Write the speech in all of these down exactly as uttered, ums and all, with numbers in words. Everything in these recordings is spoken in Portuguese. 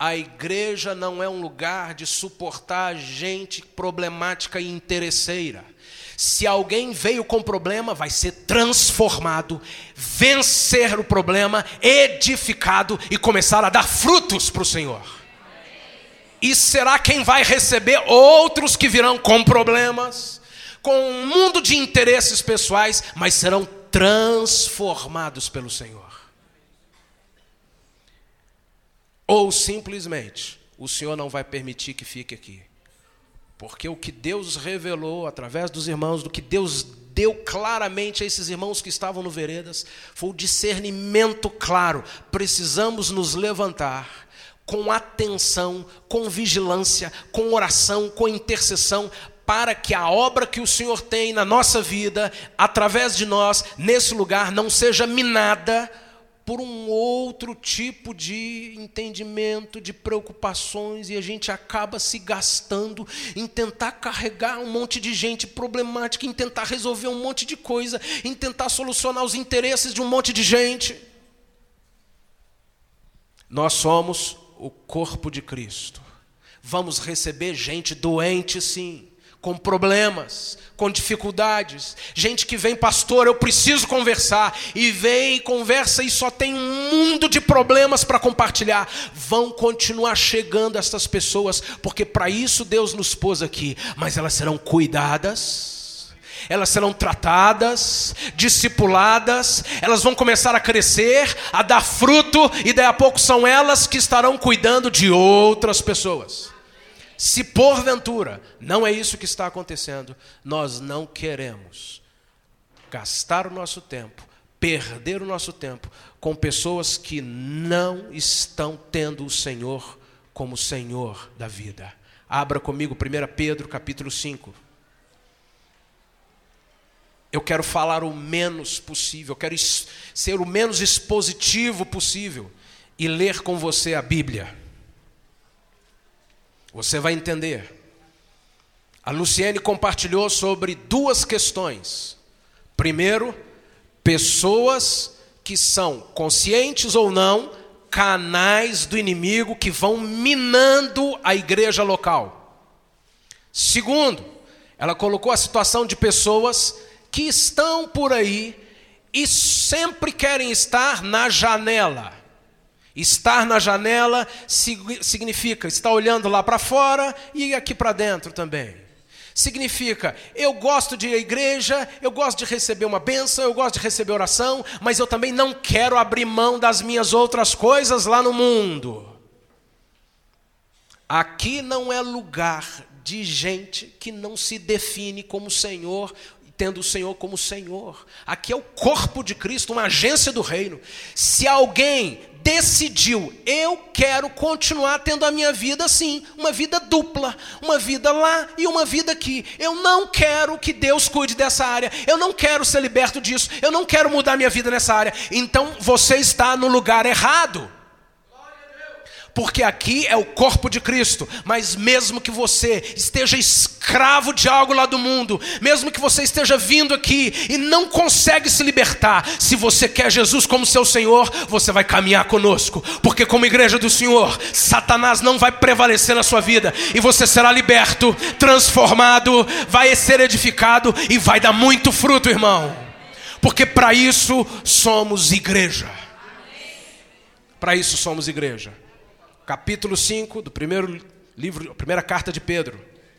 A igreja não é um lugar de suportar gente problemática e interesseira. Se alguém veio com problema, vai ser transformado, vencer o problema, edificado e começar a dar frutos para o Senhor. E será quem vai receber outros que virão com problemas, com um mundo de interesses pessoais, mas serão transformados pelo Senhor. Ou simplesmente, o Senhor não vai permitir que fique aqui. Porque o que Deus revelou através dos irmãos, do que Deus deu claramente a esses irmãos que estavam no Veredas, foi o discernimento claro. Precisamos nos levantar com atenção, com vigilância, com oração, com intercessão, para que a obra que o Senhor tem na nossa vida, através de nós, nesse lugar, não seja minada por um outro tipo de entendimento, de preocupações, e a gente acaba se gastando em tentar carregar um monte de gente problemática, em tentar resolver um monte de coisa, em tentar solucionar os interesses de um monte de gente. Nós somos o corpo de Cristo. Vamos receber gente doente, sim, com problemas, com dificuldades, gente que vem, pastor, eu preciso conversar, e vem e conversa e só tem um mundo de problemas para compartilhar. Vão continuar chegando essas pessoas, porque para isso Deus nos pôs aqui, mas elas serão cuidadas, elas serão tratadas, discipuladas, elas vão começar a crescer, a dar fruto, e daí a pouco são elas que estarão cuidando de outras pessoas. Se porventura não é isso que está acontecendo, nós não queremos gastar o nosso tempo, perder o nosso tempo com pessoas que não estão tendo o Senhor como Senhor da vida. Abra comigo primeiro Pedro capítulo cinco. Eu quero falar o menos possível, eu quero ser o menos expositivo possível e ler com você a Bíblia. Você vai entender. A Luciene compartilhou sobre duas questões. Primeiro, pessoas que são, conscientes ou não, canais do inimigo que vão minando a igreja local. Segundo, ela colocou a situação de pessoas que estão por aí e sempre querem estar na janela. Estar na janela significa estar olhando lá para fora e aqui para dentro também. Significa, eu gosto de ir à igreja, eu gosto de receber uma bênção, eu gosto de receber oração, mas eu também não quero abrir mão das minhas outras coisas lá no mundo. Aqui não é lugar de gente que não se define como Senhor, tendo o Senhor como Senhor. Aqui é o corpo de Cristo, uma agência do reino. Se alguém decidiu, eu quero continuar tendo a minha vida assim, uma vida dupla, uma vida lá e uma vida aqui, eu não quero que Deus cuide dessa área, eu não quero ser liberto disso, eu não quero mudar minha vida nessa área, então você está no lugar errado. Porque aqui é o corpo de Cristo, mas mesmo que você esteja escravo de algo lá do mundo, mesmo que você esteja vindo aqui e não consegue se libertar, se você quer Jesus como seu Senhor, você vai caminhar conosco, porque como igreja do Senhor, Satanás não vai prevalecer na sua vida, e você será liberto, transformado, vai ser edificado e vai dar muito fruto, irmão, porque para isso somos igreja. Para isso somos igreja. Capítulo cinco do primeiro livro, a primeira carta de Pedro.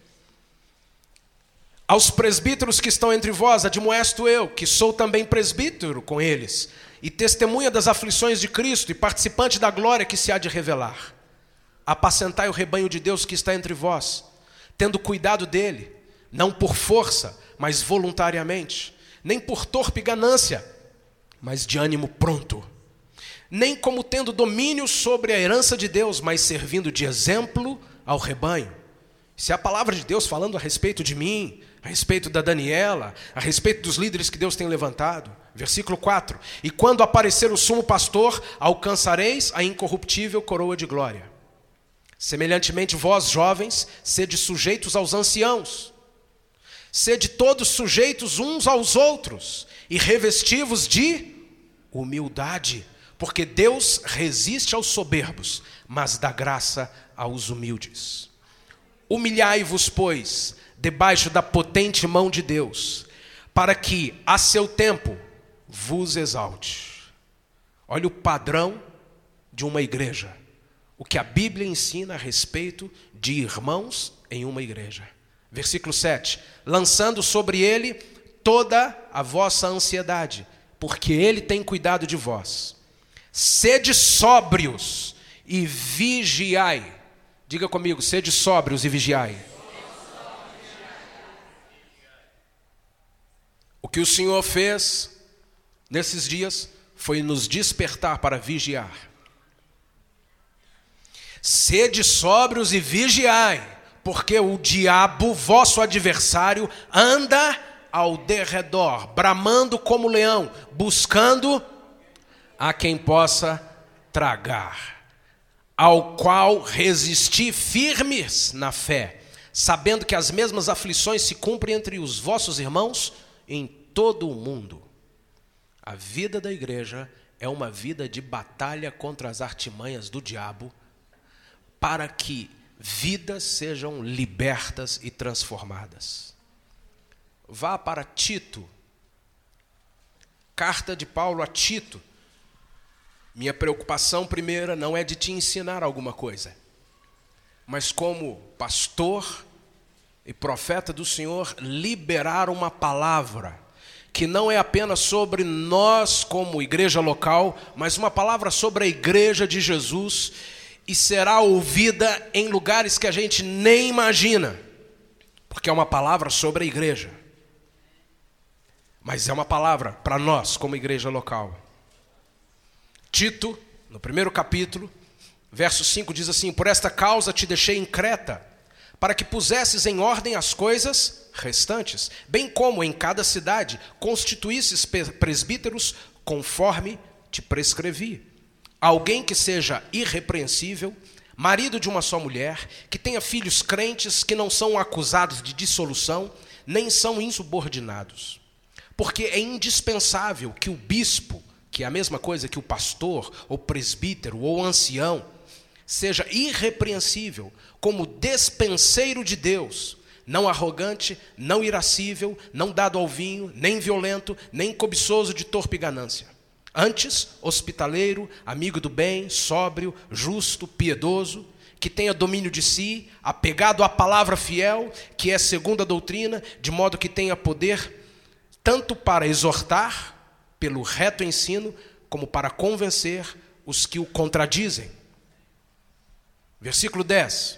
Aos presbíteros que estão entre vós, admoesto eu, que sou também presbítero com eles, e testemunha das aflições de Cristo, e participante da glória que se há de revelar. Apacentai o rebanho de Deus que está entre vós, tendo cuidado dele, não por força, mas voluntariamente, nem por torpe ganância, mas de ânimo pronto. Nem como tendo domínio sobre a herança de Deus, mas servindo de exemplo ao rebanho. Isso é a palavra de Deus falando a respeito de mim, a respeito da Daniela, a respeito dos líderes que Deus tem levantado. Versículo quatro. E quando aparecer o sumo pastor, alcançareis a incorruptível coroa de glória. Semelhantemente vós, jovens, sede sujeitos aos anciãos. Sede todos sujeitos uns aos outros, e revestivos de humildade, porque Deus resiste aos soberbos, mas dá graça aos humildes. Humilhai-vos, pois, debaixo da potente mão de Deus, para que, a seu tempo, vos exalte. Olha o padrão de uma igreja. O que a Bíblia ensina a respeito de irmãos em uma igreja. Versículo sete. Lançando sobre ele toda a vossa ansiedade, porque ele tem cuidado de vós. Sede sóbrios e vigiai. Diga comigo, sede sóbrios e vigiai. O que o Senhor fez nesses dias foi nos despertar para vigiar. Sede sóbrios e vigiai, porque o diabo, vosso adversário, anda ao derredor, bramando como leão, buscando a quem possa tragar, ao qual resisti firmes na fé, sabendo que as mesmas aflições se cumprem entre os vossos irmãos em todo o mundo. A vida da igreja é uma vida de batalha contra as artimanhas do diabo, para que vidas sejam libertas e transformadas. Vá para Tito, carta de Paulo a Tito. Minha preocupação primeira não é de te ensinar alguma coisa, mas como pastor e profeta do Senhor, liberar uma palavra que não é apenas sobre nós como igreja local, mas uma palavra sobre a igreja de Jesus, e será ouvida em lugares que a gente nem imagina, porque é uma palavra sobre a igreja, mas é uma palavra para nós como igreja local. Tito, no primeiro capítulo, verso cinco, diz assim: por esta causa te deixei em Creta, para que pusesses em ordem as coisas restantes, bem como em cada cidade constituísses presbíteros conforme te prescrevi. Alguém que seja irrepreensível, marido de uma só mulher, que tenha filhos crentes que não são acusados de dissolução, nem são insubordinados. Porque é indispensável que o bispo, que é a mesma coisa que o pastor, ou presbítero, ou ancião, seja irrepreensível, como despenseiro de Deus, não arrogante, não irascível, não dado ao vinho, nem violento, nem cobiçoso de torpe ganância. Antes, hospitaleiro, amigo do bem, sóbrio, justo, piedoso, que tenha domínio de si, apegado à palavra fiel, que é segundo a doutrina, de modo que tenha poder tanto para exortar, pelo reto ensino, como para convencer os que o contradizem. Versículo dez.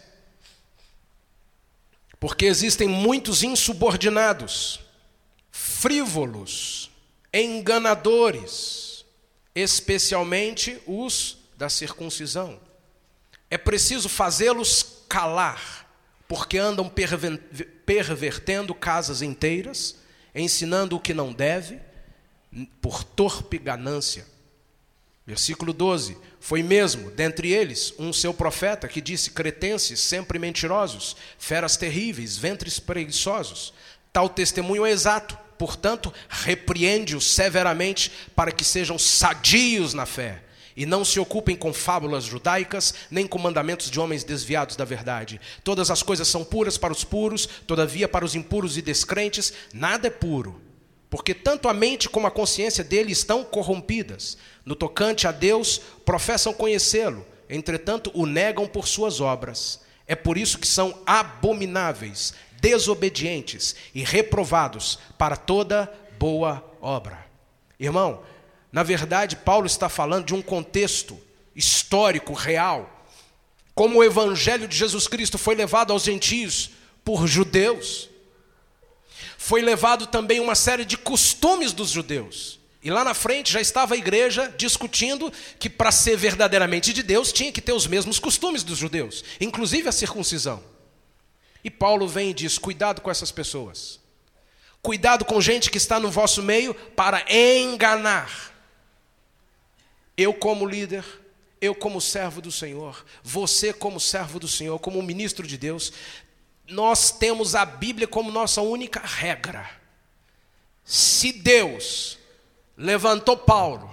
Porque existem muitos insubordinados, frívolos, enganadores, especialmente os da circuncisão. É preciso fazê-los calar, porque andam pervertendo casas inteiras, ensinando o que não deve, por torpe ganância. Versículo doze. Foi mesmo, dentre eles, um seu profeta que disse: cretenses sempre mentirosos, feras terríveis, ventres preguiçosos. Tal testemunho é exato. Portanto, repreende-os severamente para que sejam sadios na fé e não se ocupem com fábulas judaicas, nem com mandamentos de homens desviados da verdade. Todas as coisas são puras para os puros, todavia para os impuros e descrentes nada é puro, porque tanto a mente como a consciência dele estão corrompidas. No tocante a Deus, professam conhecê-lo, entretanto o negam por suas obras. É por isso que são abomináveis, desobedientes e reprovados para toda boa obra. Irmão, na verdade, Paulo está falando de um contexto histórico, real. Como o evangelho de Jesus Cristo foi levado aos gentios por judeus, foi levado também uma série de costumes dos judeus. E lá na frente já estava a igreja discutindo que para ser verdadeiramente de Deus tinha que ter os mesmos costumes dos judeus, inclusive a circuncisão. E Paulo vem e diz: cuidado com essas pessoas. Cuidado com gente que está no vosso meio para enganar. Eu como líder, eu como servo do Senhor, você como servo do Senhor, como ministro de Deus, nós temos a Bíblia como nossa única regra. Se Deus levantou Paulo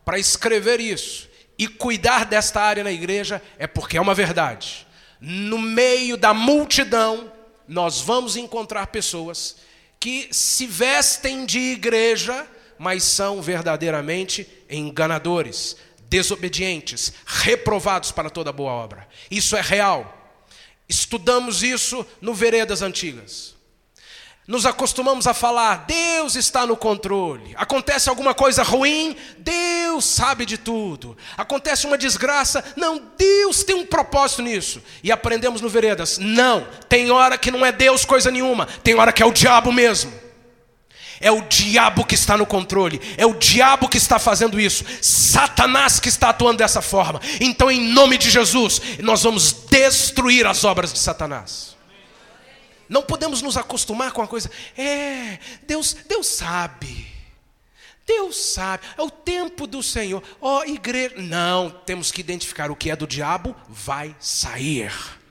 para escrever isso e cuidar desta área na igreja é porque é uma verdade. No meio da multidão, nós vamos encontrar pessoas que se vestem de igreja, mas são verdadeiramente enganadores, desobedientes, reprovados para toda boa obra. Isso é real. Estudamos isso no Veredas Antigas. Nos acostumamos a falar, Deus está no controle. Acontece alguma coisa ruim, Deus sabe de tudo. Acontece uma desgraça, não, Deus tem um propósito nisso. E aprendemos no Veredas, não, tem hora que não é Deus coisa nenhuma, tem hora que é o diabo mesmo. É o diabo que está no controle, é o diabo que está fazendo isso, Satanás que está atuando dessa forma. Então, em nome de Jesus, nós vamos destruir as obras de Satanás. Não podemos nos acostumar com a coisa, é, Deus, Deus sabe, Deus sabe, é o tempo do Senhor, ó igreja. Não, temos que identificar o que é do diabo, vai sair.